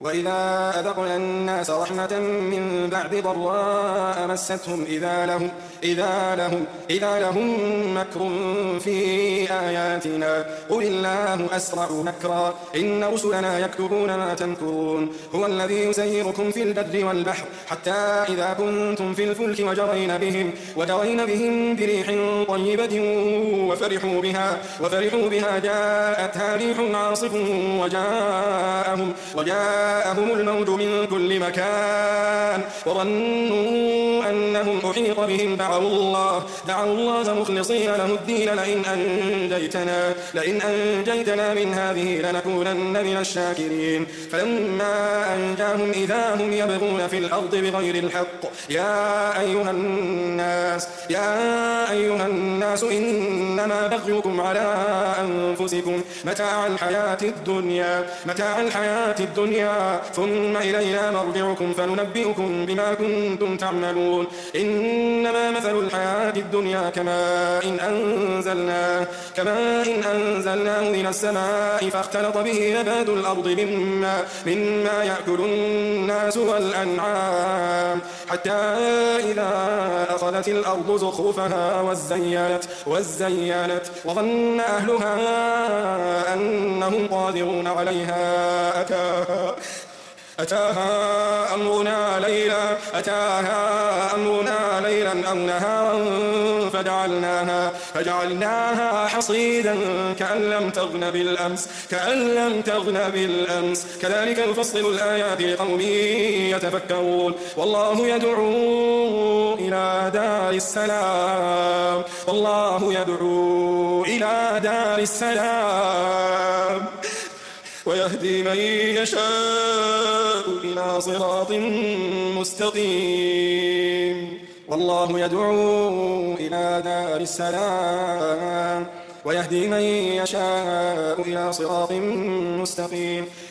وإذا أذقنا الناس رحمة من بعد ضراء مستهم إذا لهم مكر في آياتنا قل الله أسرع مكرا إن رسلنا يكتبون ما تمكرون هو الذي يسيركم في البر والبحر حتى إذا كنتم في الفلك وجرين بهم بريح طيبة وفرحوا بها جاءتها ريح عاصف وجاءهم الموج من كل مكان وظنوا أنهم أحيط بهم دعوا الله مخلصين له الدين لئن أنجيتنا من هذه لنكونن من الشاكرين فلما أنجاهم إذا هم يبغون في الأرض بغير الحق يا أيها الناس إنما بغيكم على أنفسكم متاع الحياة الدنيا ثم إلينا مرجعكم فننبئكم بما كنتم تعملون إنما مثل الحياة الدنيا كماء إن أنزلناه من السماء فاختلط به نبات الأرض مما يأكل الناس والأنعام حتى إذا أخذت الأرض زخرفها وزينت وظن أهلها أنهم قادرون عليها أتاها أمرنا ليلا أو نهارا فجعلناها حصيدا كأن لم تغن بالأمس كذلك نفصل الآيات لقوم يتفكرون والله يدعو إلى دار السلام ويهدي من يشاء إلى صراط مستقيم والله يدعو إلى دار السلام ويهدي من يشاء إلى صراط مستقيم